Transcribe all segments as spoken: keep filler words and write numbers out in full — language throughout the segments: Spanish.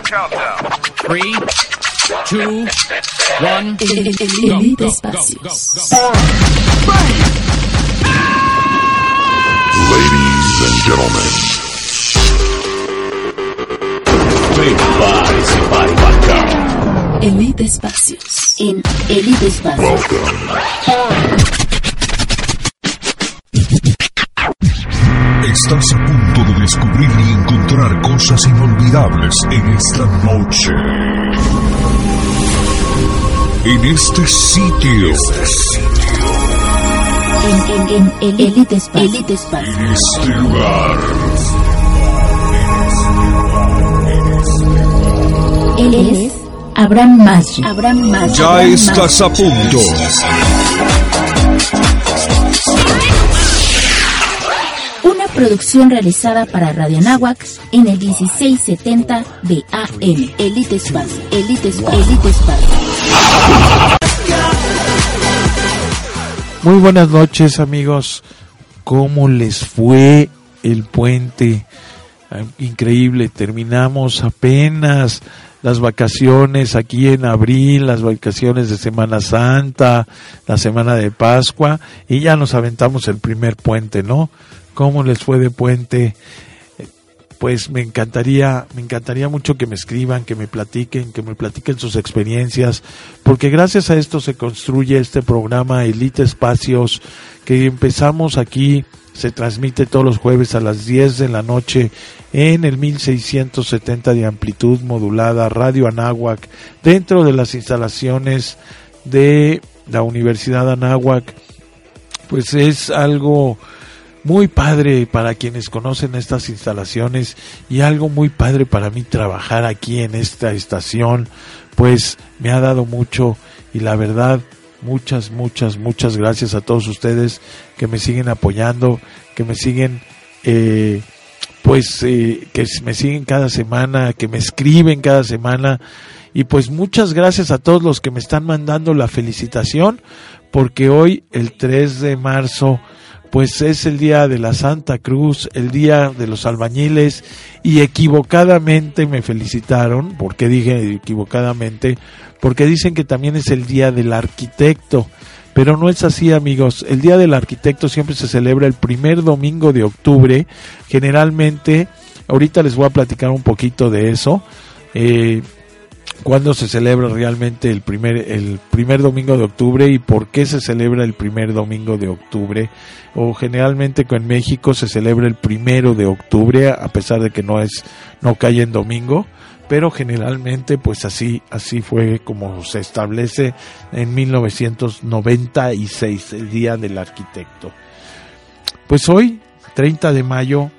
Three, two, one, Elite Espacios. Ladies and gentlemen, prepare-se para embarcar. Elite Espacios. En Elite Espacios. Estás a punto de descubrir y encontrar cosas inolvidables en esta noche. En este sitio. Este sitio. En, en, en Elite Espacios. Elite Espacios. En este lugar. Él es Abraham Maggi. Abraham Maggi. Ya Abraham estás Maggi. a punto. Una producción realizada para Radio Anáhuac en el dieciséis setenta de A M. Elite Espacio. Elite Espacio. Elite Espacio. Muy buenas noches, amigos. ¿Cómo les fue el puente? Increíble, terminamos apenas las vacaciones aquí en abril, las vacaciones de Semana Santa, la semana de Pascua, y ya nos aventamos el primer puente, ¿no? ¿Cómo les fue de puente? Pues me encantaría, me encantaría mucho que me escriban, que me platiquen, que me platiquen sus experiencias, porque gracias a esto se construye este programa Elite Espacios, que empezamos aquí, se transmite todos los jueves a las diez de la noche en el mil seiscientos setenta de amplitud modulada Radio Anáhuac, dentro de las instalaciones de la Universidad Anáhuac. Pues es algo muy padre para quienes conocen estas instalaciones y algo muy padre para mí trabajar aquí en esta estación, pues me ha dado mucho y la verdad muchas, muchas, muchas gracias a todos ustedes que me siguen apoyando, que me siguen, eh, pues, eh, que me siguen cada semana, que me escriben cada semana. Y pues muchas gracias a todos los que me están mandando la felicitación, porque hoy, el tres de marzo, pues es el día de la Santa Cruz, el día de los albañiles, y equivocadamente me felicitaron. ¿Por qué dije equivocadamente? Porque dicen que también es el día del arquitecto, pero no es así, amigos. El día del arquitecto siempre se celebra el primer domingo de octubre, generalmente. Ahorita les voy a platicar un poquito de eso, eh, cuándo se celebra realmente el primer el primer domingo de octubre y por qué se celebra el primer domingo de octubre. O generalmente en México se celebra el primero de octubre, a pesar de que no es no cae en domingo, pero generalmente pues así así fue como se establece en mil novecientos noventa y seis, el día del arquitecto. Pues hoy, treinta de mayo,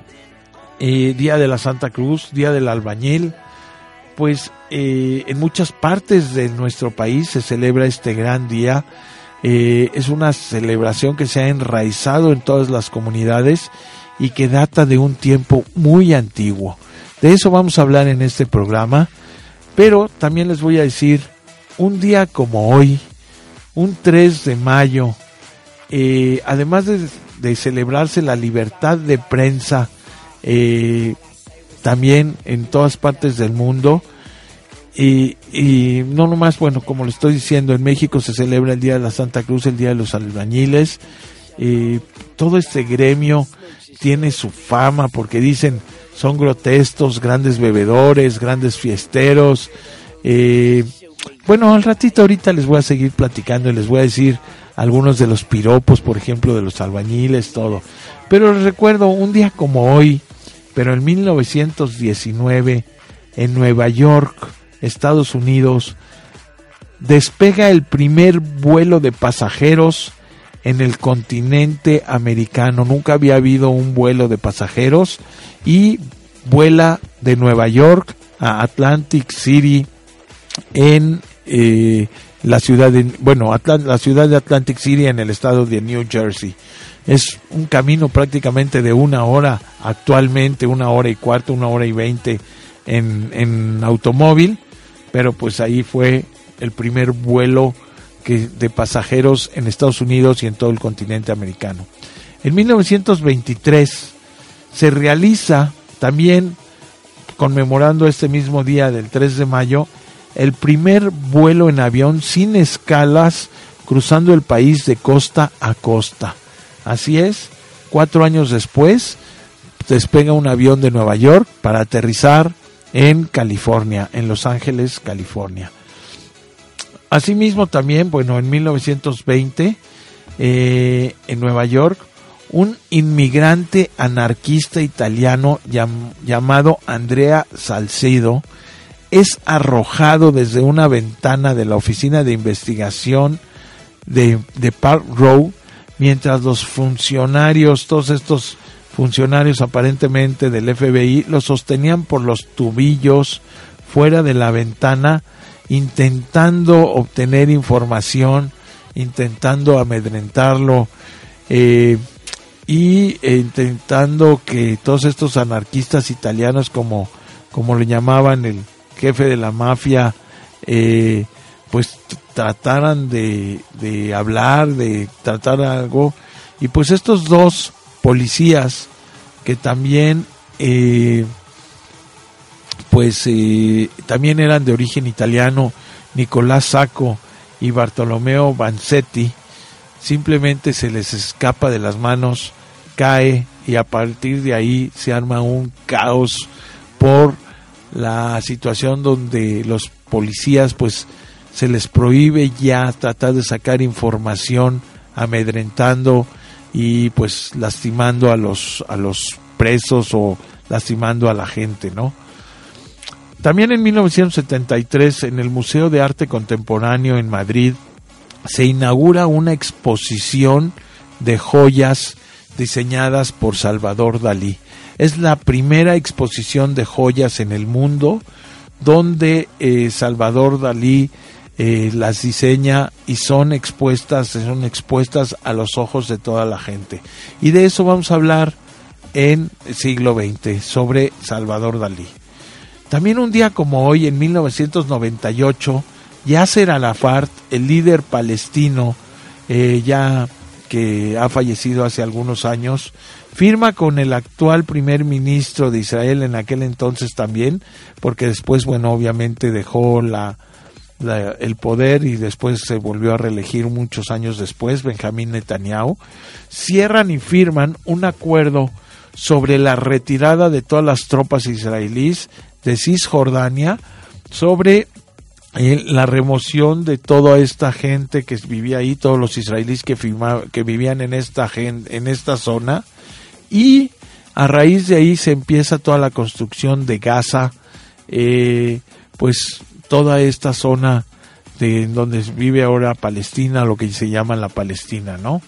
eh, día de la Santa Cruz, día del albañil. Pues eh, en muchas partes de nuestro país se celebra este gran día. Eh, es una celebración que se ha enraizado en todas las comunidades y que data de un tiempo muy antiguo. De eso vamos a hablar en este programa, pero también les voy a decir, un día como hoy, un tres de mayo, eh, además de, de celebrarse la libertad de prensa, eh, también en todas partes del mundo, y, y no nomás, bueno, como le estoy diciendo, en México se celebra el Día de la Santa Cruz, el Día de los Albañiles. Eh, todo este gremio tiene su fama porque dicen son grotescos, grandes bebedores, grandes fiesteros. Eh, bueno, al ratito ahorita les voy a seguir platicando y les voy a decir algunos de los piropos, por ejemplo, de los albañiles, todo. Pero les recuerdo, un día como hoy, pero en mil novecientos diecinueve, en Nueva York, Estados Unidos, despega el primer vuelo de pasajeros en el continente americano. Nunca había habido un vuelo de pasajeros y vuela de Nueva York a Atlantic City en eh, la ciudad de, bueno, Atl- la ciudad de Atlantic City en el estado de New Jersey. Es un camino prácticamente de una hora, actualmente una hora y cuarto, una hora y veinte en, en automóvil, pero pues ahí fue el primer vuelo que, de pasajeros en Estados Unidos y en todo el continente americano. En mil novecientos veintitrés se realiza también conmemorando este mismo día del tres de mayo, el primer vuelo en avión sin escalas cruzando el país de costa a costa. Así es, cuatro años después despega un avión de Nueva York para aterrizar en California, en Los Ángeles, California. Asimismo también, bueno, en mil novecientos veinte, eh, en Nueva York, un inmigrante anarquista italiano llam, llamado Andrea Salcedo es arrojado desde una ventana de la oficina de investigación de, de Park Row, mientras los funcionarios, todos estos funcionarios aparentemente del F B I, lo sostenían por los tubillos fuera de la ventana, intentando obtener información, intentando amedrentarlo, eh, y eh, intentando que todos estos anarquistas italianos, como, como le llamaban el jefe de la mafia, eh, pues trataran de, de hablar, de tratar algo. Y pues estos dos policías que también eh, pues eh, también eran de origen italiano, Nicolás Sacco y Bartolomeo Vanzetti, simplemente se les escapa de las manos, cae, y a partir de ahí se arma un caos por la situación donde los policías pues se les prohíbe ya tratar de sacar información, amedrentando y pues lastimando a los a los presos o lastimando a la gente, ¿no? También en mil novecientos setenta y tres, en el Museo de Arte Contemporáneo en Madrid, se inaugura una exposición de joyas diseñadas por Salvador Dalí. Es la primera exposición de joyas en el mundo donde eh, Salvador Dalí eh, las diseña y son expuestas, son expuestas a los ojos de toda la gente. Y de eso vamos a hablar en el siglo veinte, sobre Salvador Dalí. También un día como hoy, en mil novecientos noventa y ocho, Yasser Arafat, el líder palestino, eh, ya que ha fallecido hace algunos años, firma con el actual primer ministro de Israel en aquel entonces también, porque después, bueno, obviamente dejó la, la, el poder y después se volvió a reelegir muchos años después, Benjamín Netanyahu, cierran y firman un acuerdo sobre la retirada de todas las tropas israelíes de Cisjordania, sobre eh, la remoción de toda esta gente que vivía ahí, todos los israelíes que, firma, que vivían en esta, en esta zona, y a raíz de ahí se empieza toda la construcción de Gaza, eh, pues toda esta zona de donde vive ahora Palestina, lo que se llama la Palestina, ¿no?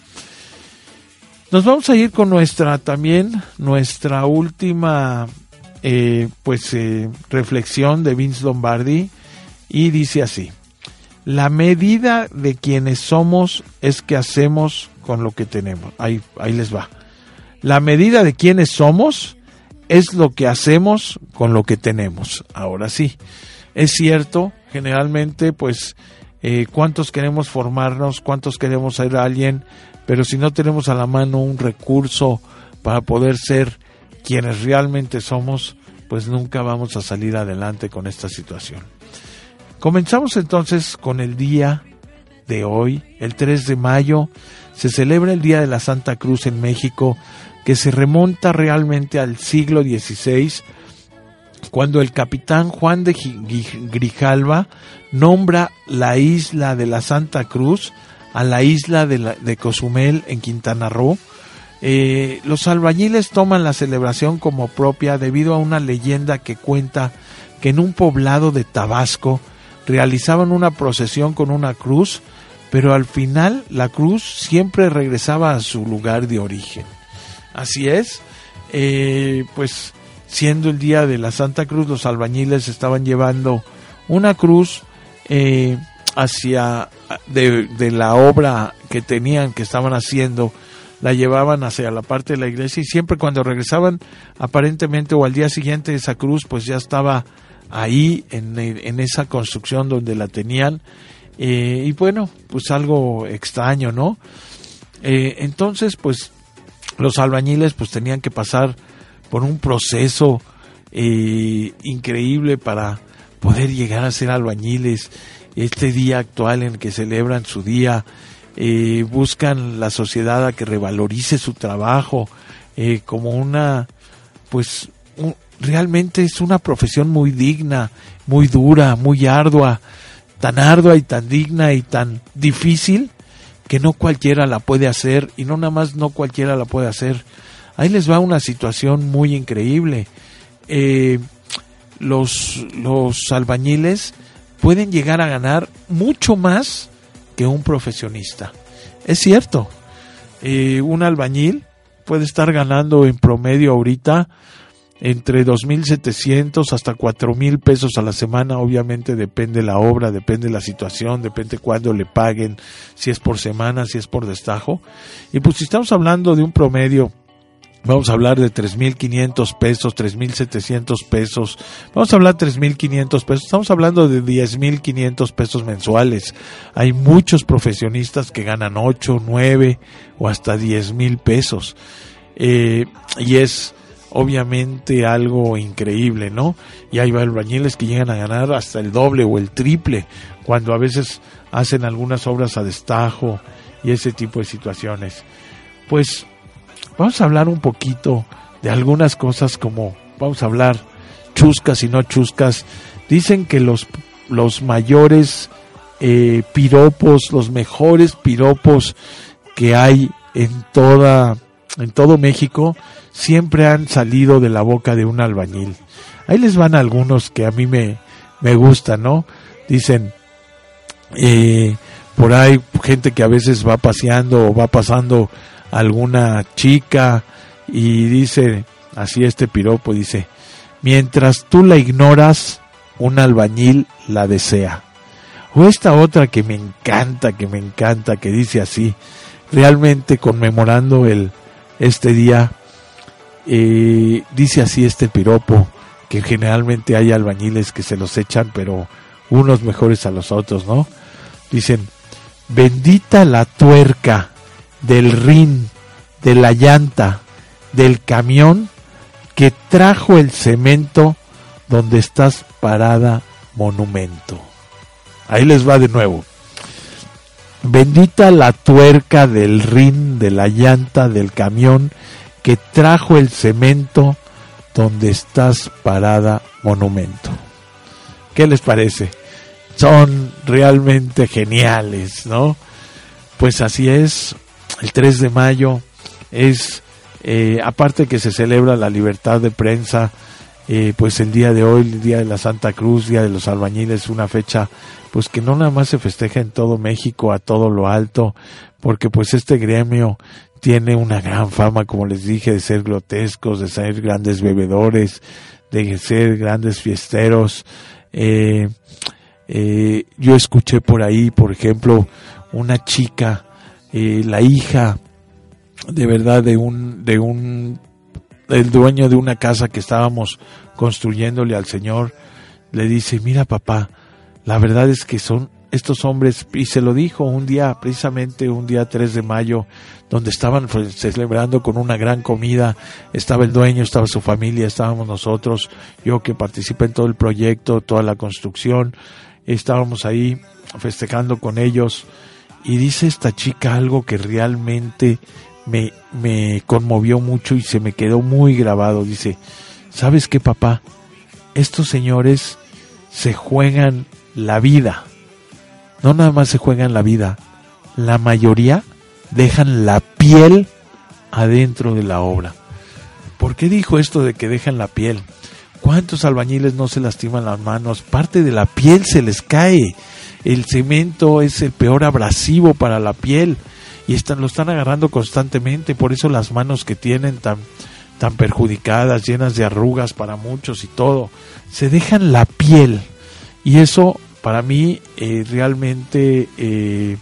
Nos vamos a ir con nuestra también, nuestra última eh, pues eh, reflexión de Vince Lombardi, y dice así: la medida de quienes somos es que hacemos con lo que tenemos. Ahí, ahí les va. La medida de quienes somos es lo que hacemos con lo que tenemos. Ahora sí, es cierto, generalmente pues eh, cuántos queremos formarnos, cuántos queremos ser alguien, pero si no tenemos a la mano un recurso para poder ser quienes realmente somos, pues nunca vamos a salir adelante con esta situación. Comenzamos entonces con el día de hoy, el tres de mayo, se celebra el Día de la Santa Cruz en México, que se remonta realmente al siglo dieciséis, cuando el capitán Juan de Grijalva nombra la isla de la Santa Cruz a la isla de, la, de Cozumel en Quintana Roo. Eh, los albañiles toman la celebración como propia debido a una leyenda que cuenta que en un poblado de Tabasco realizaban una procesión con una cruz, pero al final la cruz siempre regresaba a su lugar de origen. Así es, eh, pues siendo el día de la Santa Cruz, los albañiles estaban llevando una cruz eh, hacia de, de la obra que tenían, que estaban haciendo, la llevaban hacia la parte de la iglesia, y siempre cuando regresaban, aparentemente, o al día siguiente, esa cruz pues ya estaba ahí en, en esa construcción donde la tenían, eh, y bueno, pues algo extraño, ¿no? Eh, entonces, pues los albañiles pues tenían que pasar por un proceso eh, increíble para poder llegar a ser albañiles. Este día actual en que celebran su día, eh, buscan la sociedad a que revalorice su trabajo eh, como una, pues, un, realmente es una profesión muy digna, muy dura, muy ardua, tan ardua y tan digna y tan difícil que no cualquiera la puede hacer, y no nada más no cualquiera la puede hacer. Ahí les va una situación muy increíble. Eh, los, los albañiles pueden llegar a ganar mucho más que un profesionista. Es cierto, eh, un albañil puede estar ganando en promedio ahorita entre dos mil setecientos hasta cuatro mil pesos a la semana. Obviamente depende la obra, depende la situación, depende cuándo le paguen, si es por semana, si es por destajo. Y pues si estamos hablando de un promedio, vamos a hablar de tres mil quinientos pesos, tres mil setecientos pesos, vamos a hablar de tres mil quinientos pesos, estamos hablando de diez mil quinientos pesos mensuales. Hay muchos profesionistas que ganan ocho, nueve o hasta diez mil pesos. Eh, y es obviamente algo increíble, ¿no? Y hay albañiles que llegan a ganar hasta el doble o el triple, cuando a veces hacen algunas obras a destajo y ese tipo de situaciones. Pues vamos a hablar un poquito de algunas cosas, como vamos a hablar chuscas y no chuscas. Dicen que los, los mayores eh, piropos, los mejores piropos que hay en toda, en todo México, siempre han salido de la boca de un albañil. Ahí les van algunos que a mí me, me gustan, ¿no? Dicen, eh, por ahí gente que a veces va paseando o va pasando alguna chica y dice así este piropo, dice: mientras tú la ignoras, un albañil la desea. O esta otra que me encanta, que me encanta, que dice así, realmente conmemorando el este día, eh, dice así este piropo, que generalmente hay albañiles que se los echan, pero unos mejores a los otros, ¿no? Dicen: bendita la tuerca del rin, de la llanta, del camión que trajo el cemento donde estás parada, monumento. Ahí les va de nuevo. Bendita la tuerca del rin, de la llanta, del camión que trajo el cemento donde estás parada, monumento. ¿Qué les parece? Son realmente geniales, ¿no? Pues así es. El tres de mayo es, eh, aparte que se celebra la libertad de prensa, eh, pues el día de hoy, el día de la Santa Cruz, día de los albañiles, una fecha pues que no nada más se festeja en todo México a todo lo alto, porque pues este gremio tiene una gran fama, como les dije, de ser grotescos, de ser grandes bebedores, de ser grandes fiesteros. Eh, eh, yo escuché por ahí, por ejemplo, una chica, eh, la hija de verdad de un de un el dueño de una casa que estábamos construyéndole al señor, le dice: mira papá, la verdad es que son estos hombres, y se lo dijo un día, precisamente un día tres de mayo, donde estaban celebrando con una gran comida, estaba el dueño, estaba su familia, estábamos nosotros, yo que participé en todo el proyecto, toda la construcción, estábamos ahí festejando con ellos, y dice esta chica algo que realmente me, me conmovió mucho y se me quedó muy grabado. Dice: ¿sabes qué, papá? Estos señores se juegan la vida. No nada más se juegan la vida, la mayoría dejan la piel adentro de la obra. ¿Por qué dijo esto de que dejan la piel? ¿Cuántos albañiles no se lastiman las manos? Parte de la piel se les cae. El cemento es el peor abrasivo para la piel y están, lo están agarrando constantemente. Por eso las manos que tienen tan, tan perjudicadas, llenas de arrugas para muchos y todo, se dejan la piel. Y eso para mí eh, realmente, eh,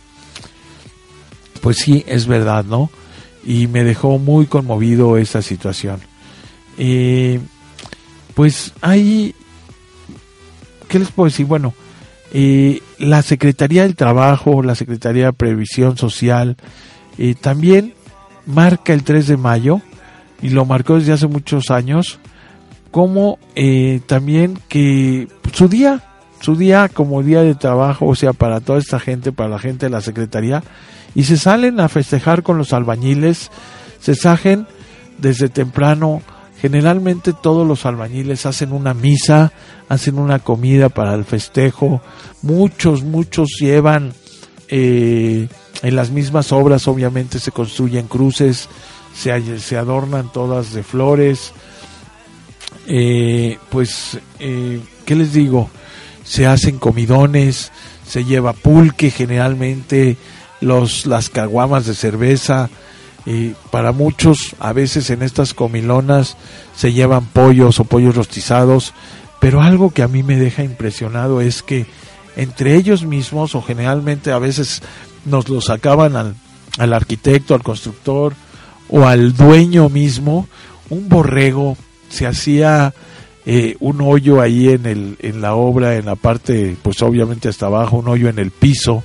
pues sí, es verdad, ¿no? Y me dejó muy conmovido esa situación. Eh, pues hay, ¿qué les puedo decir? Bueno, eh, la Secretaría del Trabajo, la Secretaría de Previsión Social, eh, también marca el tres de mayo, y lo marcó desde hace muchos años, como eh, también que su día, su día como día de trabajo, o sea, para toda esta gente, para la gente de la secretaría, y se salen a festejar con los albañiles, se salen desde temprano. Generalmente todos los albañiles hacen una misa, hacen una comida para el festejo, muchos, muchos llevan eh, en las mismas obras, obviamente se construyen cruces, se, se adornan todas de flores, eh, pues, eh, ¿qué les digo? Se hacen comidones, se lleva pulque, generalmente los las caguamas de cerveza, y para muchos a veces en estas comilonas se llevan pollos o pollos rostizados, pero algo que a mí me deja impresionado es que entre ellos mismos, o generalmente a veces nos lo sacaban al, al arquitecto, al constructor o al dueño mismo, un borrego, se hacía eh, un hoyo ahí en el en la obra, en la parte, pues obviamente hasta abajo, un hoyo en el piso,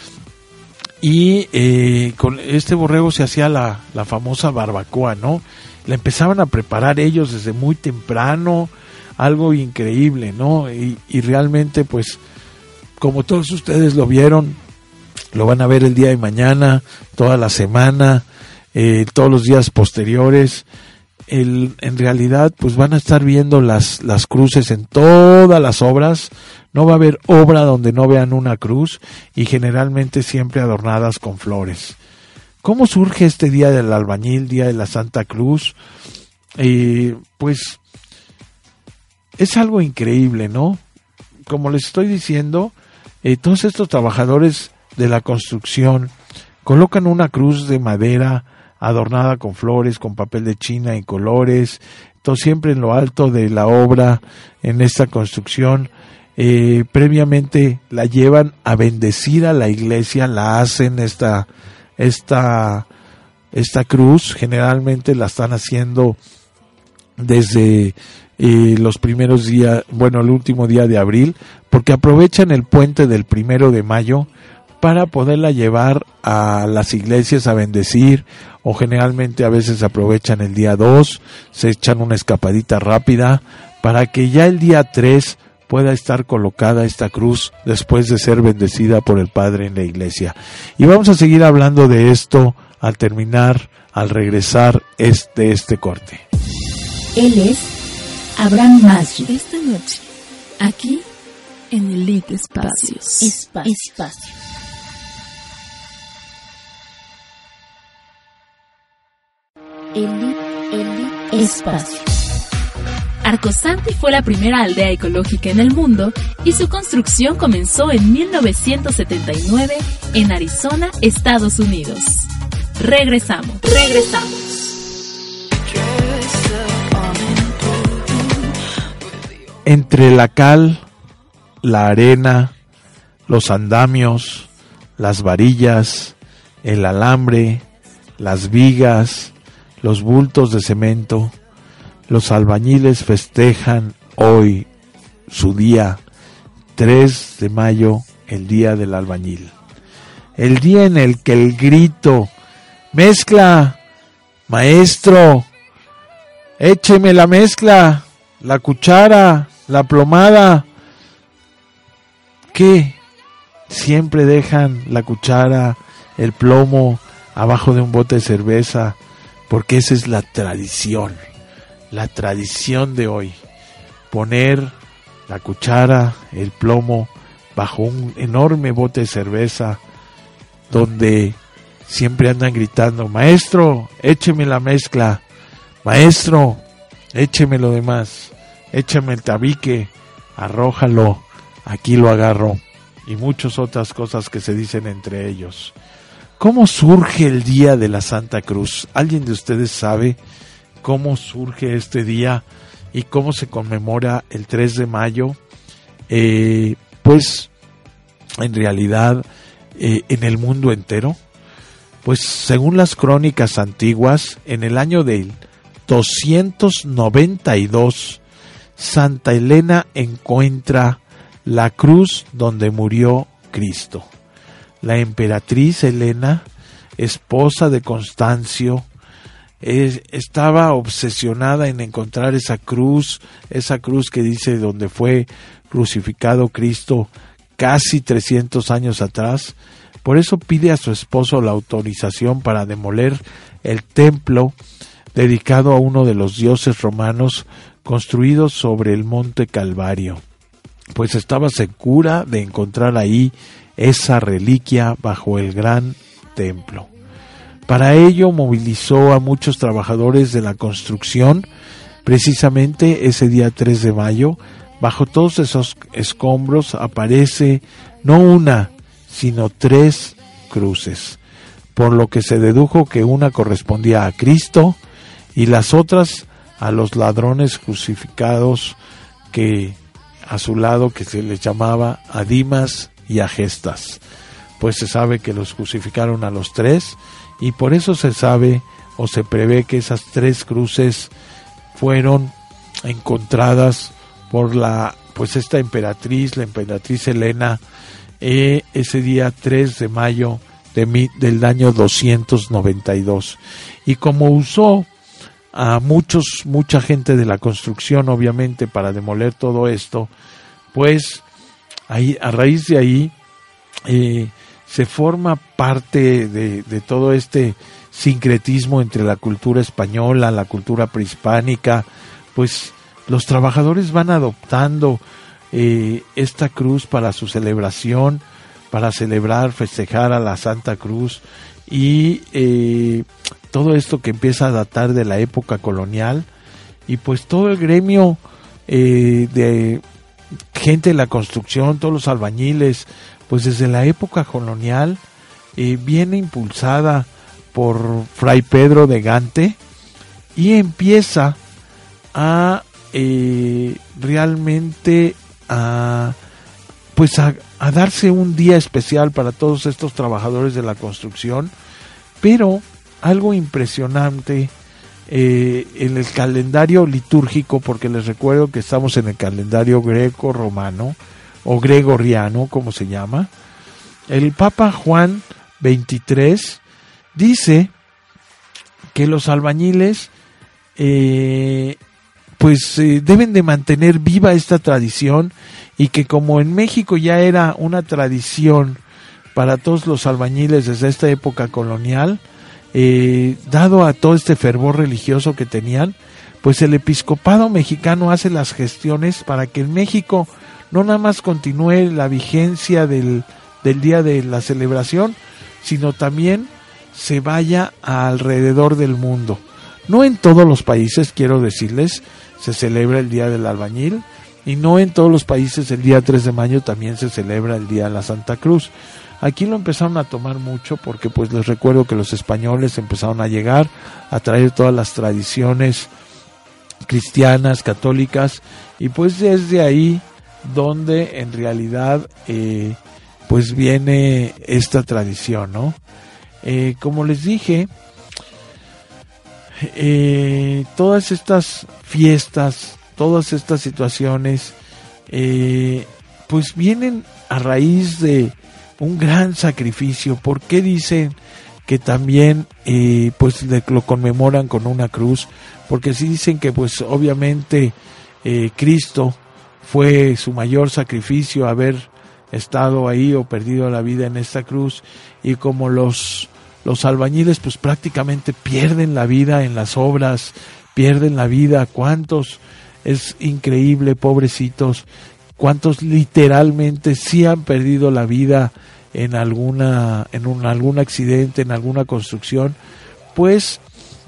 y eh, con este borrego se hacía la, la famosa barbacoa, ¿no? La empezaban a preparar ellos desde muy temprano, algo increíble, ¿no? Y, y realmente, pues, como todos ustedes lo vieron, lo van a ver el día de mañana, toda la semana, eh, todos los días posteriores. El, en realidad, pues van a estar viendo las, las cruces en todas las obras. No va a haber obra donde no vean una cruz, y generalmente siempre adornadas con flores. ¿Cómo surge este Día del Albañil, Día de la Santa Cruz? Eh, pues es algo increíble, ¿no? Como les estoy diciendo, eh, todos estos trabajadores de la construcción colocan una cruz de madera adornada con flores, con papel de China y colores, todo siempre en lo alto de la obra, en esta construcción. Eh, previamente la llevan a bendecir a la iglesia, la hacen esta, esta, esta cruz, generalmente la están haciendo desde eh, los primeros días, bueno, el último día de abril, porque aprovechan el puente del primero de mayo para poderla llevar a las iglesias a bendecir, o generalmente a veces aprovechan el día dos, se echan una escapadita rápida para que ya el día tres pueda estar colocada esta cruz después de ser bendecida por el Padre en la iglesia. Y vamos a seguir hablando de esto al terminar, al regresar este, este corte. Él es Abraham Masri. Esta noche, aquí en Elite Espacios. Espacio. Espacio. Elite, Elite Espacio. Arcosanti fue la primera aldea ecológica en el mundo y su construcción comenzó en mil novecientos setenta y nueve en Arizona, Estados Unidos. Regresamos. Regresamos. Entre la cal, la arena, los andamios, las varillas, el alambre, las vigas, los bultos de cemento, los albañiles festejan hoy su día, tres de mayo, el Día del Albañil. El día en el que el grito, mezcla, maestro, écheme la mezcla, la cuchara, la plomada, ¿qué? Siempre dejan la cuchara, el plomo, abajo de un bote de cerveza, porque esa es la tradición. La tradición de hoy, poner la cuchara, el plomo, bajo un enorme bote de cerveza, donde siempre andan gritando, maestro, écheme la mezcla, maestro, écheme lo demás, échame el tabique, arrójalo, aquí lo agarro, y muchas otras cosas que se dicen entre ellos. ¿Cómo surge el Día de la Santa Cruz? ¿Alguien de ustedes sabe cómo surge este día y cómo se conmemora el tres de mayo? Eh, pues en realidad eh, en el mundo entero, pues según las crónicas antiguas, en el año del doscientos noventa y dos, Santa Elena encuentra la cruz donde murió Cristo. La emperatriz Elena, esposa de Constancio, eh, estaba obsesionada en encontrar esa cruz, esa cruz que dice donde fue crucificado Cristo casi trescientos años atrás. Por eso pide a su esposo la autorización para demoler el templo dedicado a uno de los dioses romanos construido sobre el monte Calvario, pues estaba segura de encontrar ahí esa reliquia bajo el gran templo. Para ello movilizó a muchos trabajadores de la construcción, precisamente ese día tres de mayo, bajo todos esos escombros aparece no una, sino tres cruces, por lo que se dedujo que una correspondía a Cristo y las otras a los ladrones crucificados que a su lado, que se les llamaba a Dimas y a Gestas. Pues se sabe que los crucificaron a los tres, y por eso se sabe o se prevé que esas tres cruces fueron encontradas por la pues esta emperatriz, la emperatriz Helena, eh, ese día tres de mayo de mi, del año doscientos noventa y dos. Y como usó a muchos, mucha gente de la construcción, obviamente, para demoler todo esto, pues ahí, a raíz de ahí eh, se forma parte de, de todo este sincretismo entre la cultura española, la cultura prehispánica. Pues los trabajadores van adoptando eh, esta cruz para su celebración, para celebrar, festejar a la Santa Cruz, y eh, todo esto que empieza a datar de la época colonial, y pues todo el gremio eh, de gente de la construcción, todos los albañiles, pues desde la época colonial eh, viene impulsada por Fray Pedro de Gante, y empieza a eh, realmente a pues a, a darse un día especial para todos estos trabajadores de la construcción. Pero algo impresionante eh, en el calendario litúrgico, porque les recuerdo que estamos en el calendario greco-romano o gregoriano, como se llama, el Papa Juan veintitrés dice que los albañiles eh, pues eh, deben de mantener viva esta tradición, y que como en México ya era una tradición para todos los albañiles desde esta época colonial, eh, dado a todo este fervor religioso que tenían, pues el episcopado mexicano hace las gestiones para que en México no nada más continúe la vigencia del, del día de la celebración, sino también se vaya alrededor del mundo. No en todos los países, quiero decirles, se celebra el Día del Albañil, y no en todos los países el día tres de mayo también se celebra el Día de la Santa Cruz. Aquí lo empezaron a tomar mucho porque pues les recuerdo que los españoles empezaron a llegar a traer todas las tradiciones cristianas, católicas, y pues desde ahí donde en realidad eh, pues viene esta tradición, ¿no? Eh, como les dije, eh, todas estas fiestas, todas estas situaciones, eh, pues vienen a raíz de un gran sacrificio. ¿Por qué dicen que también eh, pues lo conmemoran con una cruz? Porque sí dicen que pues obviamente eh, Cristo fue su mayor sacrificio, haber estado ahí o perdido la vida en esta cruz, y como los los albañiles pues prácticamente pierden la vida en las obras, pierden la vida. ¿Cuántos? Es increíble, pobrecitos, cuántos literalmente sí han perdido la vida en alguna, en un, algún accidente, en alguna construcción. Pues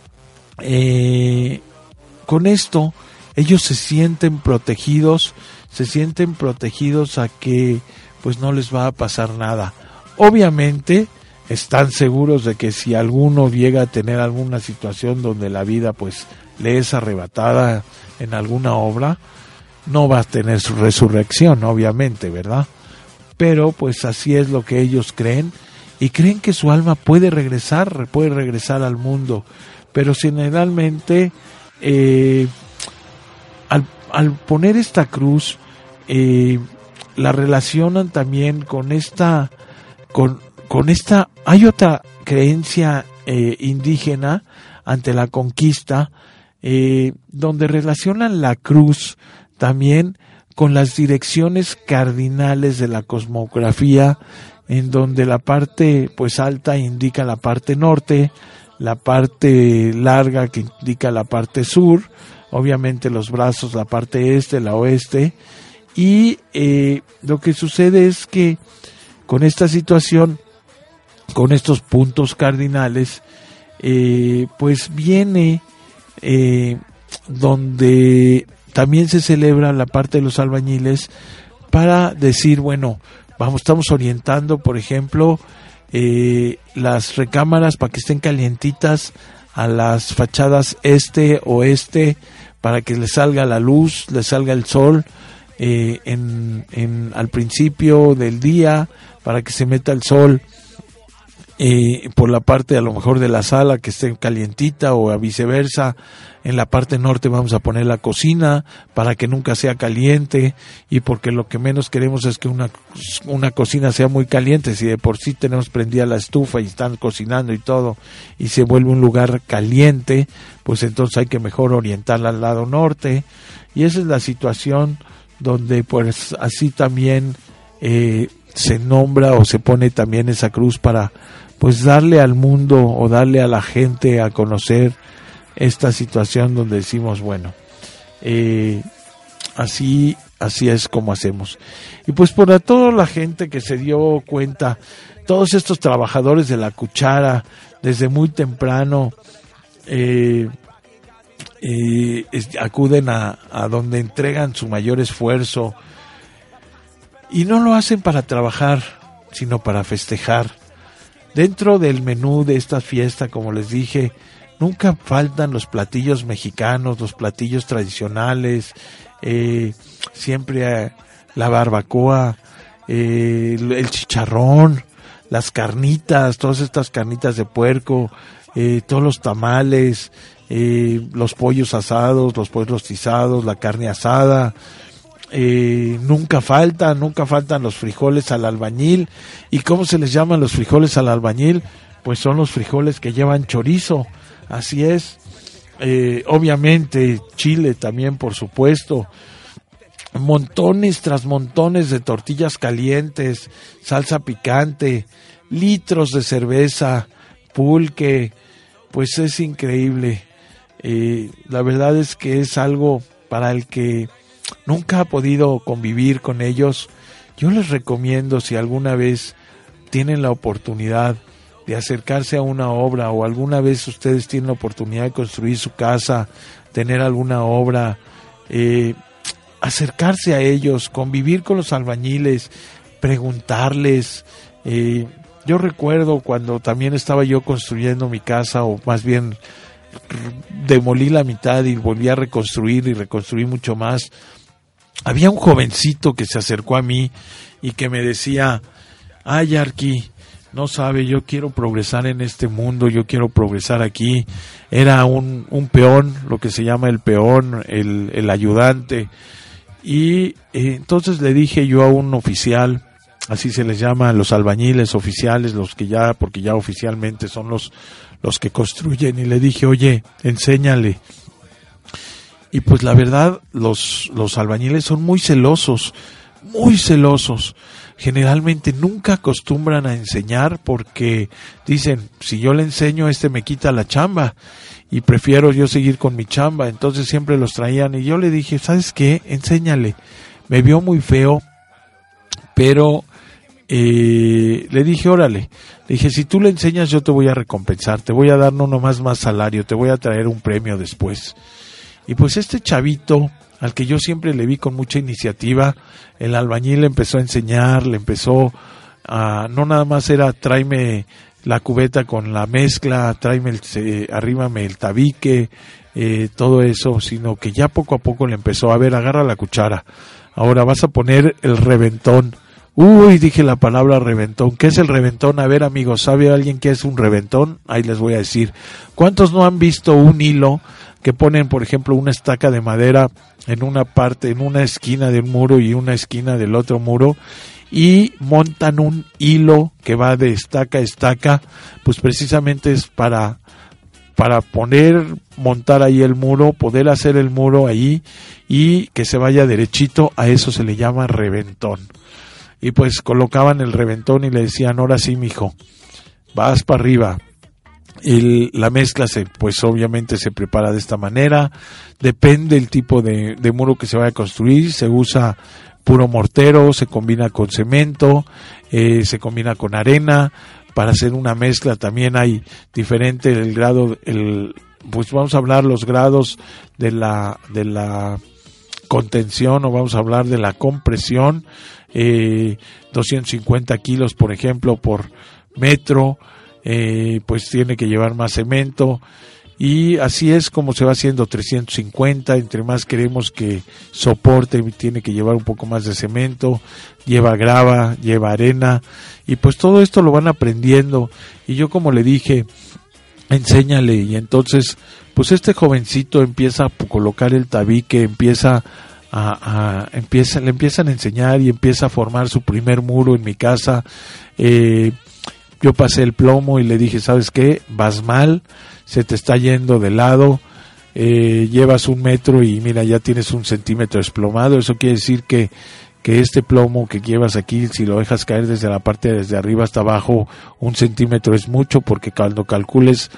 eh, con esto ellos se sienten protegidos, se sienten protegidos a que pues no les va a pasar nada. Obviamente están seguros de que si alguno llega a tener alguna situación donde la vida pues le es arrebatada en alguna obra, no va a tener su resurrección, obviamente, ¿verdad? Pero pues así es lo que ellos creen, y creen que su alma puede regresar, puede regresar al mundo. Pero generalmente eh, al, al poner esta cruz eh, la relacionan también con esta con, con esta hay otra creencia eh, indígena ante la conquista, eh, donde relacionan la cruz también con las direcciones cardinales de la cosmografía, en donde la parte pues alta indica la parte norte, la parte larga que indica la parte sur, obviamente los brazos la parte este, la oeste, y eh, lo que sucede es que con esta situación, con estos puntos cardinales, eh, pues viene eh, donde también se celebra la parte de los albañiles para decir, bueno, vamos, estamos orientando, por ejemplo, eh, las recámaras para que estén calientitas a las fachadas este, oeste, para que les salga la luz, les salga el sol eh, en, en al principio del día, para que se meta el sol eh, por la parte a lo mejor de la sala que esté calientita, o a viceversa. En la parte norte vamos a poner la cocina para que nunca sea caliente, y porque lo que menos queremos es que una, una cocina sea muy caliente. Si de por sí tenemos prendida la estufa y están cocinando y todo, y se vuelve un lugar caliente, pues entonces hay que mejor orientarla al lado norte. Y esa es la situación donde pues así también eh, se nombra o se pone también esa cruz para pues darle al mundo o darle a la gente a conocer esta situación donde decimos, bueno, eh, así así es como hacemos. Y pues para toda la gente que se dio cuenta, todos estos trabajadores de la cuchara, desde muy temprano, eh, eh, es, acuden a, a donde entregan su mayor esfuerzo, y no lo hacen para trabajar, sino para festejar. Dentro del menú de esta fiesta, como les dije, nunca faltan los platillos mexicanos, los platillos tradicionales, eh, siempre eh, la barbacoa, eh, el chicharrón, las carnitas, todas estas carnitas de puerco, eh, todos los tamales, eh, los pollos asados, los pollos rostizados, la carne asada. Eh, nunca faltan, nunca faltan los frijoles al albañil. ¿Y cómo se les llaman los frijoles al albañil? Pues son los frijoles que llevan chorizo, así es. Eh, obviamente chile también, por supuesto, montones tras montones de tortillas calientes, salsa picante, litros de cerveza, pulque. Pues es increíble. Eh, la verdad es que es algo para el que nunca ha podido convivir con ellos. Yo les recomiendo, si alguna vez tienen la oportunidad de acercarse a una obra, o alguna vez ustedes tienen la oportunidad de construir su casa, tener alguna obra, eh, acercarse a ellos, convivir con los albañiles, preguntarles. Eh, yo recuerdo cuando también estaba yo construyendo mi casa, o más bien demolí la mitad y volví a reconstruir y reconstruí mucho más. Había un jovencito que se acercó a mí y que me decía, ay, Arqui, no sabe, yo quiero progresar en este mundo, yo quiero progresar aquí. Era un, un peón, lo que se llama el peón, el, el ayudante. Y eh, entonces le dije yo a un oficial, así se les llama a los albañiles oficiales, los que ya, porque ya oficialmente son los, los que construyen, y le dije, oye, enséñale. Y pues la verdad, los, los albañiles son muy celosos, muy celosos. Generalmente nunca acostumbran a enseñar, porque dicen, si yo le enseño, este me quita la chamba y prefiero yo seguir con mi chamba. Entonces siempre los traían, y yo le dije, ¿sabes qué? Enséñale. Me vio muy feo, pero eh, le dije, órale. Le dije, si tú le enseñas, yo te voy a recompensar, te voy a dar no nomás más salario, te voy a traer un premio después. Y pues este chavito, al que yo siempre le vi con mucha iniciativa, el albañil le empezó a enseñar, le empezó a, no nada más era tráeme la cubeta con la mezcla, tráeme el, eh, arrímame el tabique, eh, todo eso, sino que ya poco a poco le empezó, a ver, agarra la cuchara, ahora vas a poner el reventón. Uy, dije la palabra reventón. ¿Qué es el reventón? A ver, amigos, ¿sabe alguien qué es un reventón? Ahí les voy a decir. ¿Cuántos no han visto un hilo que ponen, por ejemplo, una estaca de madera en una parte, en una esquina de un muro y una esquina del otro muro, y montan un hilo que va de estaca a estaca? Pues precisamente es para para poner, montar ahí el muro, poder hacer el muro ahí y que se vaya derechito, a eso se le llama reventón. Y pues colocaban el reventón y le decían, ahora sí, mijo, vas para arriba. Y la mezcla se, pues obviamente se prepara de esta manera, depende el tipo de, de muro que se vaya a construir, se usa puro mortero, se combina con cemento, eh, se combina con arena, para hacer una mezcla también hay diferente el grado, el, pues vamos a hablar los grados de la, de la contención o vamos a hablar de la compresión, eh, doscientos cincuenta kilos por ejemplo por metro, Eh, pues tiene que llevar más cemento y así es como se va haciendo trescientos cincuenta, entre más queremos que soporte tiene que llevar un poco más de cemento, lleva grava, lleva arena y pues todo esto lo van aprendiendo y yo como le dije, enséñale y entonces pues este jovencito empieza a colocar el tabique, empieza a, a empieza, le empiezan a enseñar y empieza a formar su primer muro en mi casa. eh, Yo pasé el plomo y le dije, ¿sabes qué? Vas mal, se te está yendo de lado, eh, llevas un metro y mira, ya tienes un centímetro desplomado. Eso quiere decir que, que este plomo que llevas aquí, si lo dejas caer desde la parte desde arriba hasta abajo, un centímetro es mucho, porque cuando calcules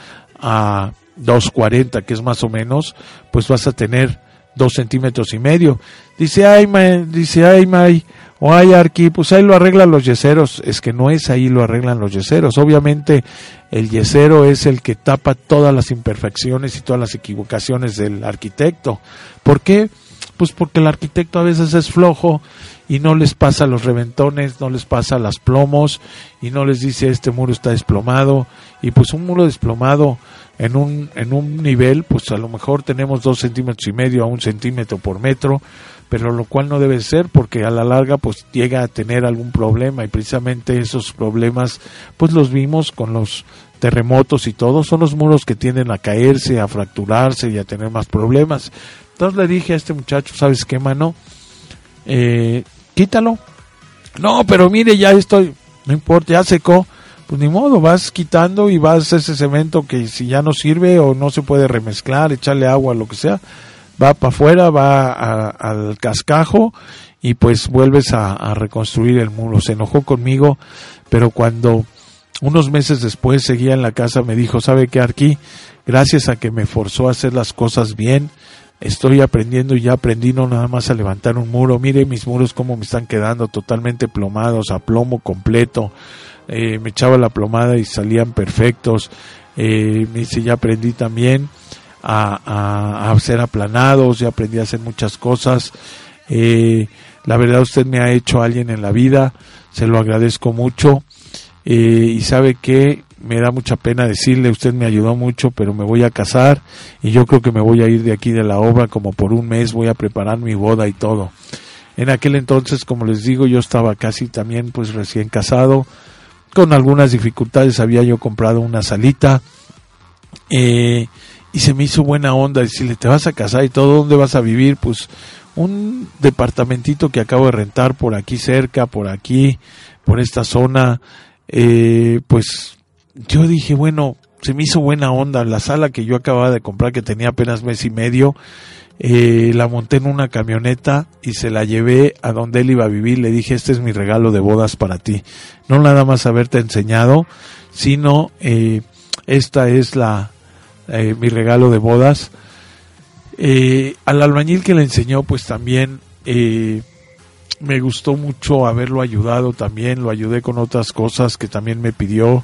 a dos cuarenta, que es más o menos, pues vas a tener dos centímetros y medio. Dice, ay, ma, dice, ay, May, o ay, Arqui, pues ahí lo arreglan los yeseros. Es que no es ahí lo arreglan los yeseros. Obviamente el yesero es el que tapa todas las imperfecciones y todas las equivocaciones del arquitecto. ¿Por qué? Pues porque el arquitecto a veces es flojo y no les pasa los reventones, no les pasa las plomos y no les dice este muro está desplomado. Y pues un muro desplomado en un en un nivel, pues a lo mejor tenemos dos centímetros y medio a un centímetro por metro, pero lo cual no debe ser, porque a la larga pues llega a tener algún problema y precisamente esos problemas pues los vimos con los terremotos y todo, son los muros que tienden a caerse, a fracturarse y a tener más problemas. Entonces le dije a este muchacho, ¿sabes qué, mano? Eh, quítalo. No, pero mire, ya estoy, no importa, ya secó. Pues ni modo, vas quitando y vas ese cemento que si ya no sirve o no se puede remezclar, echarle agua, lo que sea, va para afuera, va a, al cascajo y pues vuelves a, a reconstruir el muro. Se enojó conmigo, pero cuando unos meses después seguía en la casa me dijo, ¿sabe qué, Arqui? Gracias a que me forzó a hacer las cosas bien, estoy aprendiendo y ya aprendí no nada más a levantar un muro. Mire mis muros cómo me están quedando totalmente plomados, a plomo completo. Eh, me echaba la plomada y salían perfectos. Eh, me dice, ya aprendí también a, a, a hacer aplanados, ya aprendí a hacer muchas cosas. Eh, la verdad usted me ha hecho alguien en la vida, se lo agradezco mucho. Eh, y sabe que me da mucha pena decirle, usted me ayudó mucho, pero me voy a casar y yo creo que me voy a ir de aquí de la obra como por un mes, voy a preparar mi boda y todo. En aquel entonces, como les digo, yo estaba casi también pues recién casado, con algunas dificultades había yo comprado una salita, eh, y se me hizo buena onda decirle, te vas a casar y todo, ¿dónde vas a vivir? Pues un departamentito que acabo de rentar por aquí cerca, por aquí, por esta zona. Eh, pues yo dije, bueno, se me hizo buena onda. La sala que yo acababa de comprar, que tenía apenas mes y medio, eh, la monté en una camioneta y se la llevé a donde él iba a vivir. Le dije, este es mi regalo de bodas para ti, no nada más haberte enseñado, sino eh, esta es la eh, mi regalo de bodas. Eh, al albañil que le enseñó, pues también eh, me gustó mucho haberlo ayudado, también lo ayudé con otras cosas que también me pidió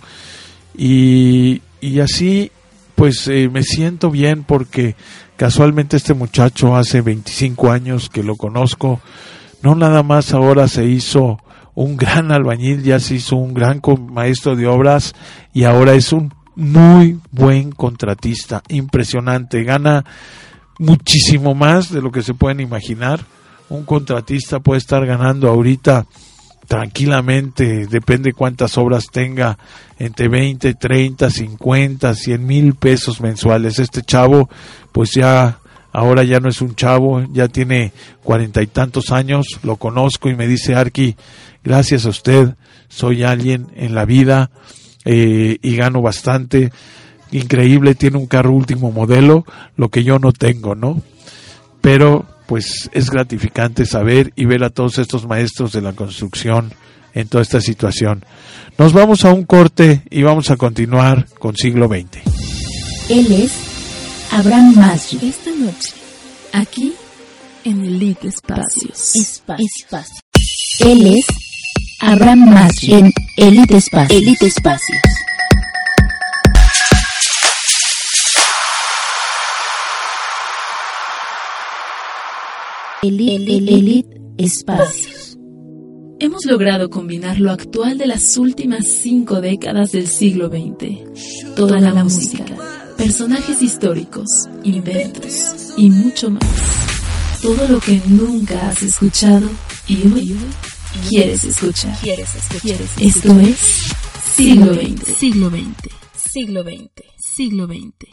y, y así pues eh, me siento bien, porque casualmente este muchacho hace veinticinco años que lo conozco, no nada más ahora se hizo un gran albañil, ya se hizo un gran maestro de obras y ahora es un muy buen contratista, impresionante, gana muchísimo más de lo que se pueden imaginar. Un contratista puede estar ganando ahorita tranquilamente, depende cuántas obras tenga, entre veinte, treinta, cincuenta, cien mil pesos mensuales. Este chavo, pues ya, ahora ya no es un chavo, ya tiene cuarenta y tantos años, lo conozco y me dice, Arqui, gracias a usted, soy alguien en la vida, eh, y gano bastante. increíble, tiene un carro último modelo, lo que yo no tengo, ¿no? Pero pues es gratificante saber y ver a todos estos maestros de la construcción en toda esta situación. Nos vamos a un corte y vamos a continuar con Siglo veinte. Él es Abraham Masri. Esta noche, aquí en Elite Espacios. Espacio. Espacio. Él es Abraham Masri en Elite Espacios. Elite Espacios. Elite, Elite Espacios. Hemos logrado combinar lo actual de las últimas cinco décadas del siglo veinte. Toda la música, personajes históricos, inventos y mucho más. Todo lo que nunca has escuchado y hoy quieres escuchar. ¿Quieres escuchar? Esto es Siglo veinte. Siglo veinte. Siglo veinte. Siglo veinte.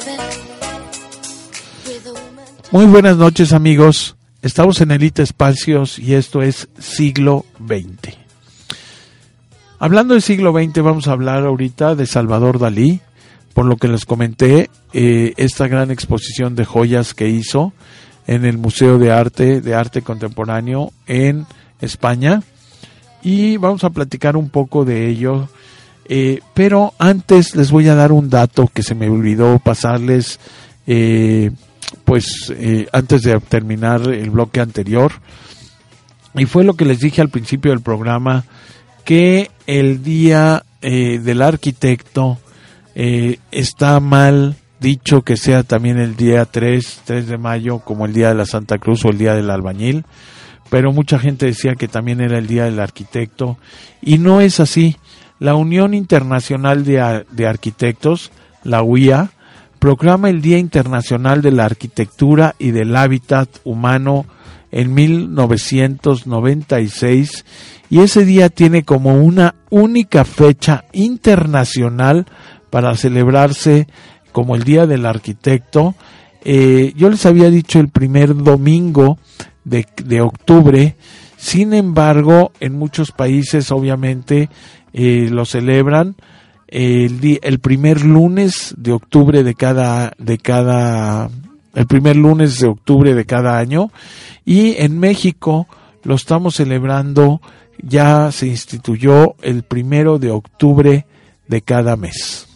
Muy buenas noches, amigos. Estamos en Elite Espacios y esto es Siglo veinte. Hablando de Siglo veinte, vamos a hablar ahorita de Salvador Dalí, por lo que les comenté, eh, esta gran exposición de joyas que hizo en el Museo de Arte, de Arte Contemporáneo en España, y vamos a platicar un poco de ello, eh, pero antes les voy a dar un dato que se me olvidó pasarles, eh, pues eh, antes de terminar el bloque anterior, y fue lo que les dije al principio del programa, que el día eh, del arquitecto eh, está mal dicho que sea también el día tres de mayo, como el día de la Santa Cruz o el día del albañil, pero mucha gente decía que también era el día del arquitecto, y no es así. La Unión Internacional de, de Arquitectos, la U I A, proclama el Día Internacional de la Arquitectura y del Hábitat Humano en mil novecientos noventa y seis, y ese día tiene como una única fecha internacional para celebrarse como el Día del Arquitecto. Eh, yo les había dicho el primer domingo de, de octubre, sin embargo, en muchos países obviamente eh, lo celebran El, día, el primer lunes de octubre de cada de cada el primer lunes de octubre de cada año, y en México lo estamos celebrando, ya se instituyó el primero de octubre de cada mes.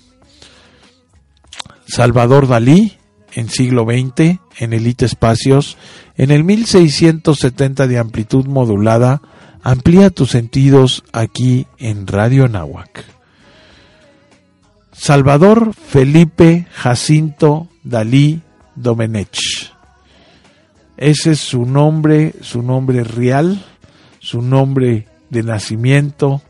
Salvador Dalí en Siglo veinte en Elite Espacios, en el mil seiscientos setenta de amplitud modulada. Amplía tus sentidos aquí en Radio Anáhuac. Salvador Felipe Jacinto Dalí Domenech. Ese es su nombre, su nombre real, su nombre de nacimiento.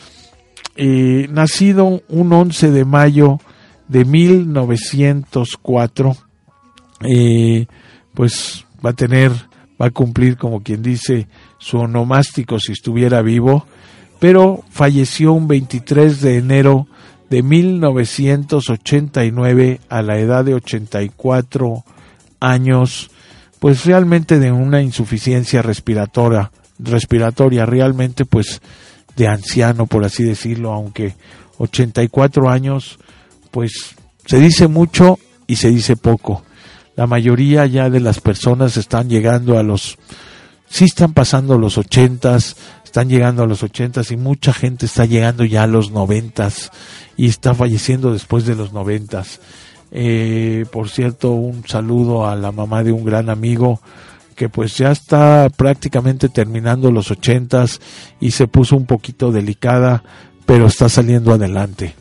Eh, nacido un once de mayo de mil novecientos cuatro, eh, pues va a tener, va a cumplir, como quien dice, su onomástico si estuviera vivo, pero falleció un veintitrés de enero de mil novecientos ochenta y nueve a la edad de ochenta y cuatro años, pues realmente de una insuficiencia respiratoria, respiratoria realmente pues de anciano, por así decirlo, aunque ochenta y cuatro años, pues se dice mucho y se dice poco. La mayoría ya de las personas están llegando a los, sí están pasando los ochentas, están llegando a los ochentas, y mucha gente está llegando ya a los noventas y está falleciendo después de los noventas. Eh, por cierto, un saludo a la mamá de un gran amigo que pues ya está prácticamente terminando los ochentas y se puso un poquito delicada, pero está saliendo adelante.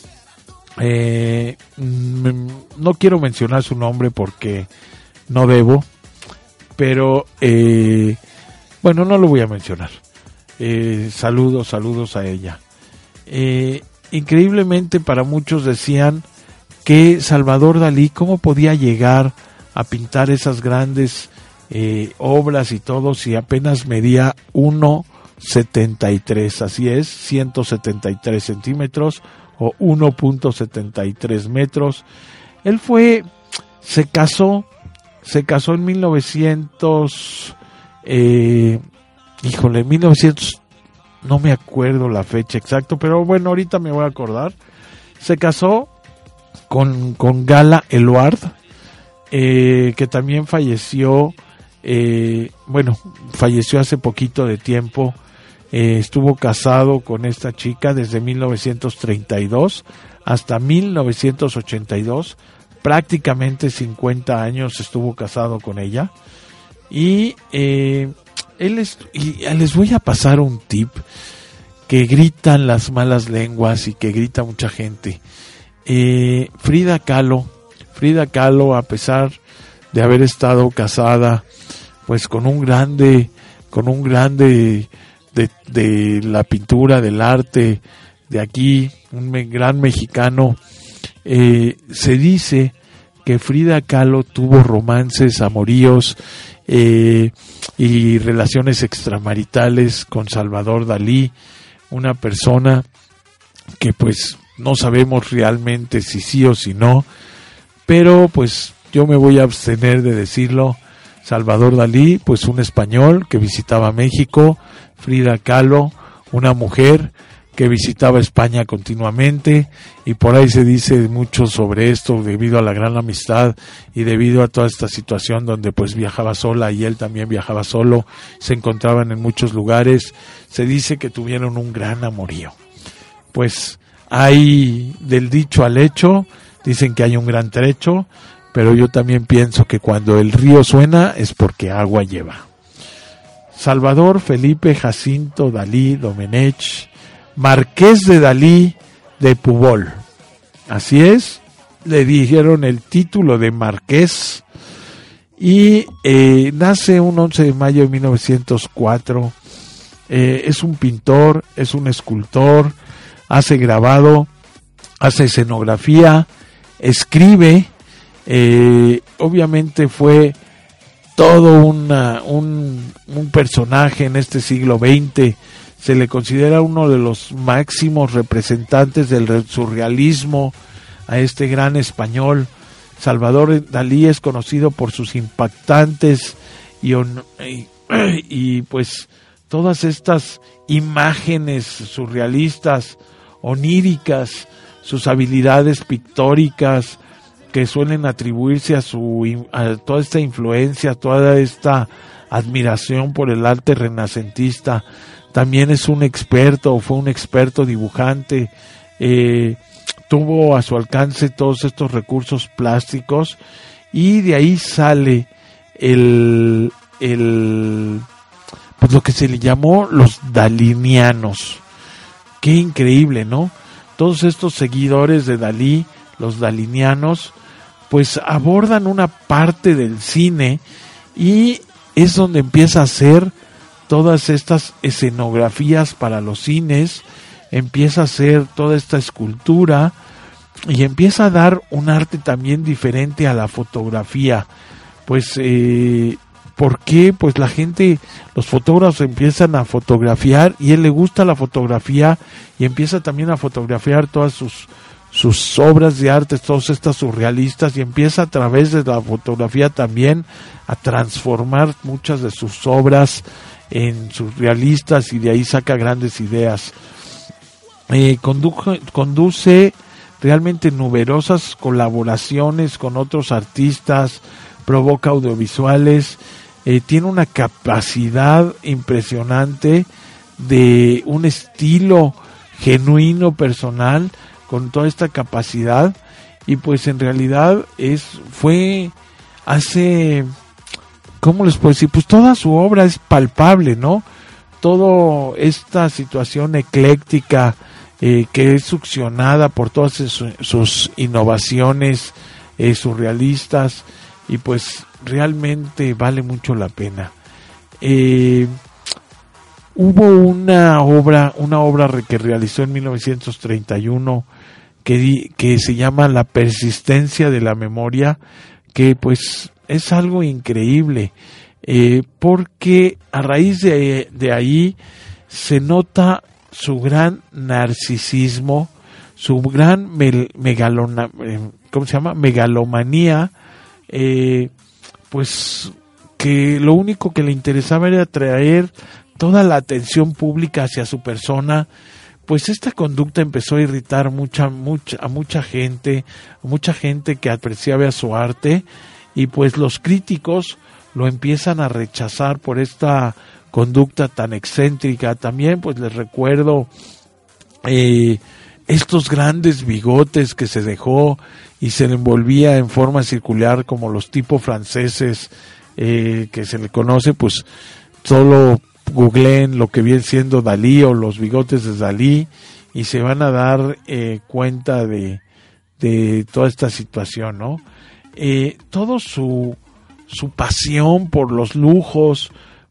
Eh, no quiero mencionar su nombre porque no debo, pero eh, bueno, no lo voy a mencionar. Eh, saludos, saludos a ella. Eh, increíblemente para muchos decían que Salvador Dalí, ¿cómo podía llegar a pintar esas grandes eh, obras y todo si apenas medía uno setenta y tres? Así es, ciento setenta y tres centímetros o uno punto setenta y tres metros. Él fue, se casó, se casó en mil novecientos, eh, híjole, mil novecientos, no me acuerdo la fecha exacta, pero bueno, ahorita me voy a acordar. Se casó con, con Gala Eluard, eh, que también falleció, eh, bueno, falleció hace poquito de tiempo. Eh, estuvo casado con esta chica desde mil novecientos treinta y dos hasta mil novecientos ochenta y dos, prácticamente cincuenta años estuvo casado con ella. Y eh, él es, y les voy a pasar un tip que gritan las malas lenguas y que grita mucha gente. Eh, Frida Kahlo, Frida Kahlo, a pesar de haber estado casada, pues con un grande, con un grande de, de la pintura, del arte, de aquí, un me, gran mexicano, eh, se dice que Frida Kahlo tuvo romances, amoríos eh, y relaciones extramaritales con Salvador Dalí, una persona que pues no sabemos realmente si sí o si no, pero pues yo me voy a abstener de decirlo. Salvador Dalí, pues un español que visitaba México, Frida Kahlo, una mujer que visitaba España continuamente, y por ahí se dice mucho sobre esto debido a la gran amistad y debido a toda esta situación donde pues viajaba sola y él también viajaba solo, se encontraban en muchos lugares. Se dice que tuvieron un gran amorío. Pues hay del dicho al hecho, dicen que hay un gran trecho, pero yo también pienso que cuando el río suena es porque agua lleva. Salvador Felipe Jacinto Dalí Domenech, Marqués de Dalí de Púbol. Así es, le dijeron el título de Marqués, y eh, nace un once de mayo de mil novecientos cuatro. Eh, es un pintor, es un escultor, hace grabado, hace escenografía, escribe. Eh, obviamente fue todo una, un, un personaje en este siglo veinte. Se le considera uno de los máximos representantes del surrealismo a este gran español. Salvador Dalí es conocido por sus impactantes y, y, y pues todas estas imágenes surrealistas, oníricas, sus habilidades pictóricas que suelen atribuirse a su a toda esta influencia, toda esta admiración por el arte renacentista. También es un experto, fue un experto dibujante, eh, tuvo a su alcance todos estos recursos plásticos, y de ahí sale el, el pues lo que se le llamó los dalinianos. Qué increíble, ¿no? Todos estos seguidores de Dalí, los dalinianos, pues abordan una parte del cine, y es donde empieza a hacer todas estas escenografías para los cines, empieza a hacer toda esta escultura y empieza a dar un arte también diferente a la fotografía. Pues, eh, ¿por qué? Pues la gente, los fotógrafos empiezan a fotografiar, y él le gusta la fotografía y empieza también a fotografiar todas sus sus obras de arte, todas estas surrealistas, y empieza a través de la fotografía también a transformar muchas de sus obras en surrealistas, y de ahí saca grandes ideas. Eh, conduce, conduce realmente numerosas colaboraciones con otros artistas, provoca audiovisuales, eh, tiene una capacidad impresionante de un estilo genuino, personal, con toda esta capacidad. Y pues en realidad es fue hace... ¿Cómo les puedo decir? Pues toda su obra es palpable, ¿no? Toda esta situación ecléctica eh, que es succionada por todas sus, sus innovaciones eh, surrealistas, y pues realmente vale mucho la pena. Eh, hubo una obra, una obra que realizó en mil novecientos treinta y uno que, di, que se llama La persistencia de la memoria, que pues es algo increíble, eh, porque a raíz de, de ahí se nota su gran narcisismo, su gran me, megalona, eh, ¿cómo se llama? megalomanía, eh, pues que lo único que le interesaba era atraer toda la atención pública hacia su persona, pues esta conducta empezó a irritar mucha, mucha, a mucha gente, a mucha gente que apreciaba su arte, y pues los críticos lo empiezan a rechazar por esta conducta tan excéntrica. También pues les recuerdo eh, estos grandes bigotes que se dejó y se le envolvía en forma circular como los tipos franceses eh, que se le conoce. Pues solo googleen lo que viene siendo Dalí o los bigotes de Dalí y se van a dar eh, cuenta de, de toda esta situación, ¿no? Eh, todo su, su pasión por los lujos,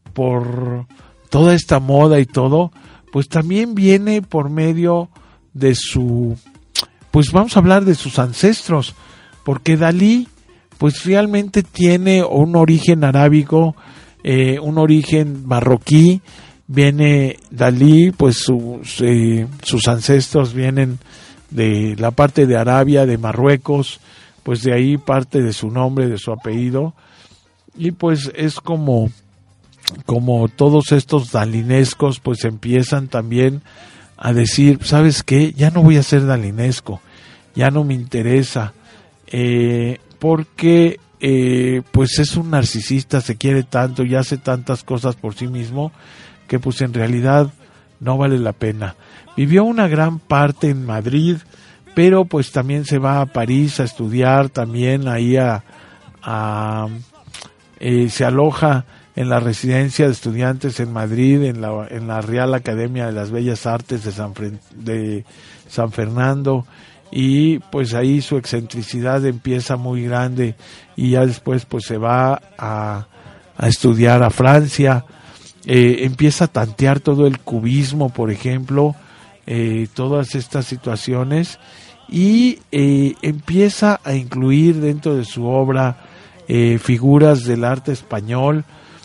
por toda esta moda y todo, pues también viene por medio de su, pues vamos a hablar de sus ancestros, porque Dalí pues realmente tiene un origen arábigo, eh, un origen marroquí. Viene Dalí, pues sus, eh, sus ancestros vienen de la parte de Arabia, de Marruecos, pues de ahí parte de su nombre, de su apellido, y pues es como, como todos estos dalinescos pues empiezan también a decir, ¿sabes qué? Ya no voy a ser dalinesco, ya no me interesa, eh, porque eh, pues es un narcisista, se quiere tanto y hace tantas cosas por sí mismo que pues en realidad no vale la pena. Vivió una gran parte en Madrid, pero pues también se va a París a estudiar, también ahí a, a eh, se aloja en la residencia de estudiantes en Madrid, en la, en la Real Academia de las Bellas Artes de San, de San Fernando, y pues ahí su excentricidad empieza muy grande, y ya después pues se va a, a estudiar a Francia, eh, empieza a tantear todo el cubismo, por ejemplo, eh, todas estas situaciones, y eh, empieza a incluir dentro de su obra eh, figuras del arte español.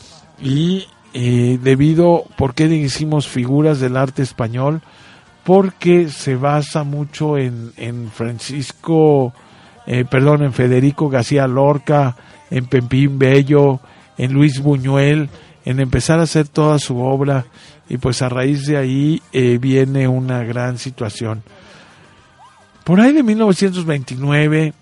Y eh, debido, ¿por qué decimos figuras del arte español? Porque se basa mucho en, en Francisco, eh, perdón, en Federico García Lorca, en Pepín Bello, en Luis Buñuel, en empezar a hacer toda su obra, y pues a raíz de ahí eh, viene una gran situación. Por ahí de mil novecientos veintinueve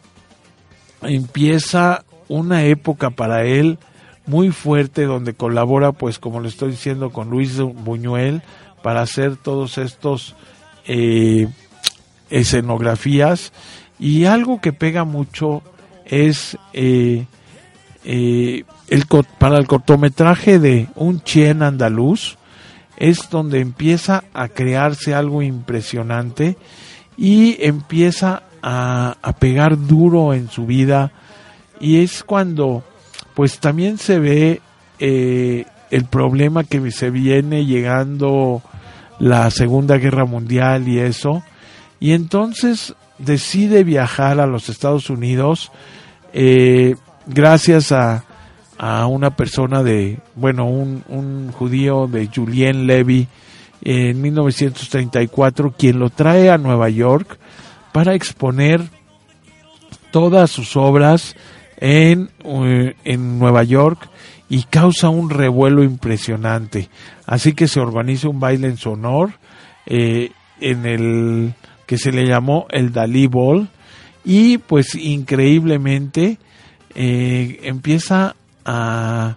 empieza una época para él muy fuerte, donde colabora, pues como le estoy diciendo, con Luis Buñuel para hacer todos estos eh, escenografías, y algo que pega mucho es eh, eh, el para el cortometraje de Un Chien andaluz, es donde empieza a crearse algo impresionante y empieza a, a pegar duro en su vida, y es cuando pues también se ve eh, el problema que se viene llegando la Segunda Guerra Mundial y eso, y entonces decide viajar a los Estados Unidos eh, gracias a, a una persona de, bueno, un, un judío de Julien Levy en mil novecientos treinta y cuatro, quien lo trae a Nueva York para exponer todas sus obras en, en Nueva York, y causa un revuelo impresionante. Así que se organiza un baile en su honor, eh, en el que se le llamó el Dalí Ball, y pues increíblemente eh, empieza a,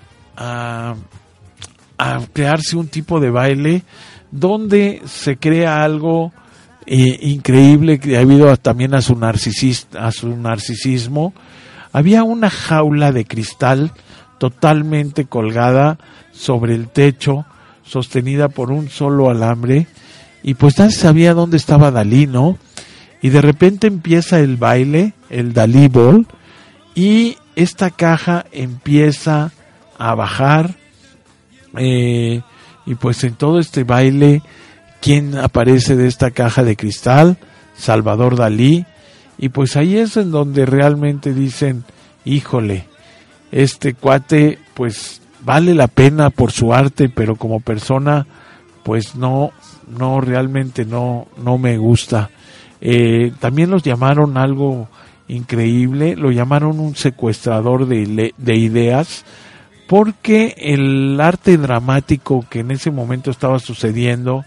a a crearse un tipo de baile donde se crea algo eh, increíble debido a, también a su, narcisis, a su narcisismo. Había una jaula de cristal totalmente colgada sobre el techo, sostenida por un solo alambre, y pues nadie sabía dónde estaba Dalí, ¿no? Y de repente empieza el baile, el Dalí Ball, y esta caja empieza a bajar. Eh, y pues en todo este baile, ¿quién aparece de esta caja de cristal? Salvador Dalí. Y pues ahí es en donde realmente dicen, híjole, este cuate pues vale la pena por su arte, pero como persona pues no, no realmente no, no me gusta. Eh, también los llamaron algo increíble, lo llamaron un secuestrador de, de ideas, porque el arte dramático que en ese momento estaba sucediendo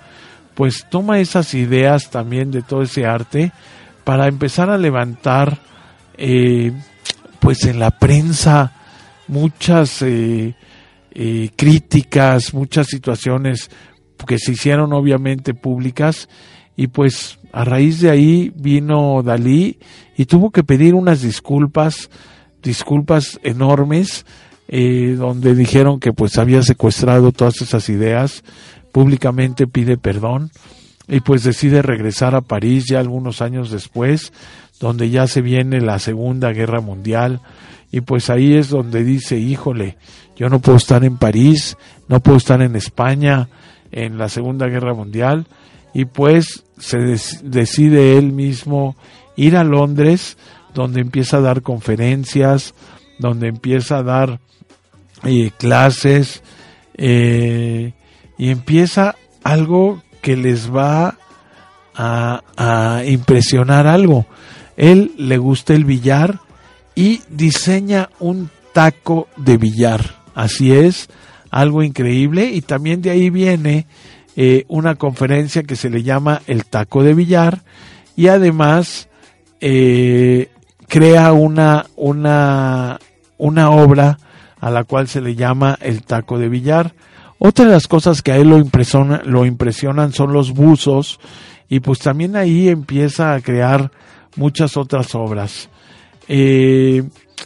pues toma esas ideas también de todo ese arte para empezar a levantar eh, pues en la prensa muchas eh, eh, críticas, muchas situaciones que se hicieron obviamente públicas, y pues a raíz de ahí vino Dalí y tuvo que pedir unas disculpas, disculpas enormes, eh, donde dijeron que pues había secuestrado todas esas ideas. Públicamente pide perdón y pues decide regresar a París ya algunos años después, donde ya se viene la Segunda Guerra Mundial, y pues ahí es donde dice, híjole, yo no puedo estar en París, no puedo estar en España en la Segunda Guerra Mundial, y pues se des- decide él mismo ir a Londres, donde empieza a dar conferencias, donde empieza a dar eh, clases, eh, y empieza algo que les va a, a impresionar algo. Él le gusta el billar y diseña un taco de billar. Así es, algo increíble, y también de ahí viene eh, una conferencia que se le llama el taco de billar, y además eh, crea una, una, una obra a la cual se le llama el taco de billar. Otra de las cosas que a él lo impresiona, lo impresionan son los buzos, y pues también ahí empieza a crear muchas otras obras. Eh,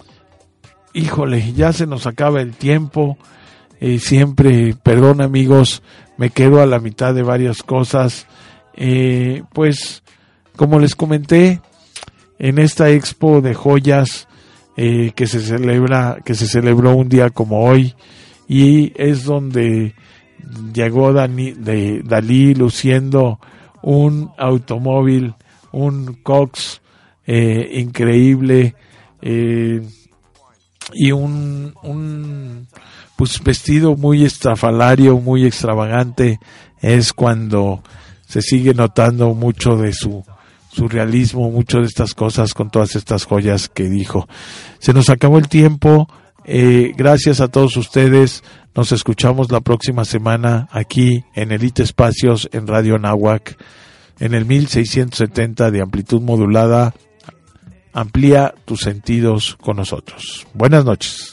híjole, ya se nos acaba el tiempo. Eh, siempre, perdón amigos, me quedo a la mitad de varias cosas. Eh, pues, como les comenté, en esta expo de joyas eh, que se celebra, que se celebró un día como hoy, y es donde llegó Dani, de Dalí luciendo un automóvil, un Cox eh, increíble, eh, y un, un pues vestido muy estrafalario, muy extravagante. Es cuando se sigue notando mucho de su surrealismo, mucho de estas cosas con todas estas joyas que dijo. Se nos acabó el tiempo. Eh, gracias a todos ustedes. Nos escuchamos la próxima semana aquí en Elite Espacios en Radio Anáhuac, en el mil seiscientos setenta de amplitud modulada. Amplía tus sentidos con nosotros. Buenas noches.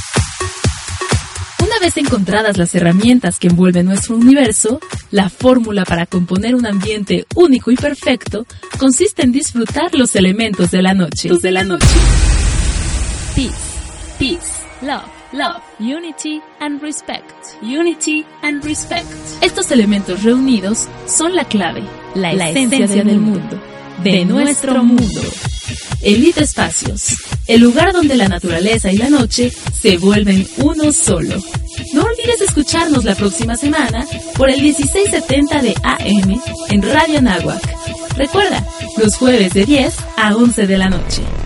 Una vez encontradas las herramientas que envuelven nuestro universo, la fórmula para componer un ambiente único y perfecto consiste en disfrutar los elementos de la noche. De la noche. Peace, peace, love, love, unity and respect, unity and respect. Estos elementos reunidos son la clave, la, la esencia, esencia del, del mundo, de, de nuestro mundo. Elite Espacios, el lugar donde la naturaleza y la noche se vuelven uno solo. No olvides escucharnos la próxima semana por el dieciséis setenta de A M en Radio Anáhuac. Recuerda, los jueves de diez a once de la noche.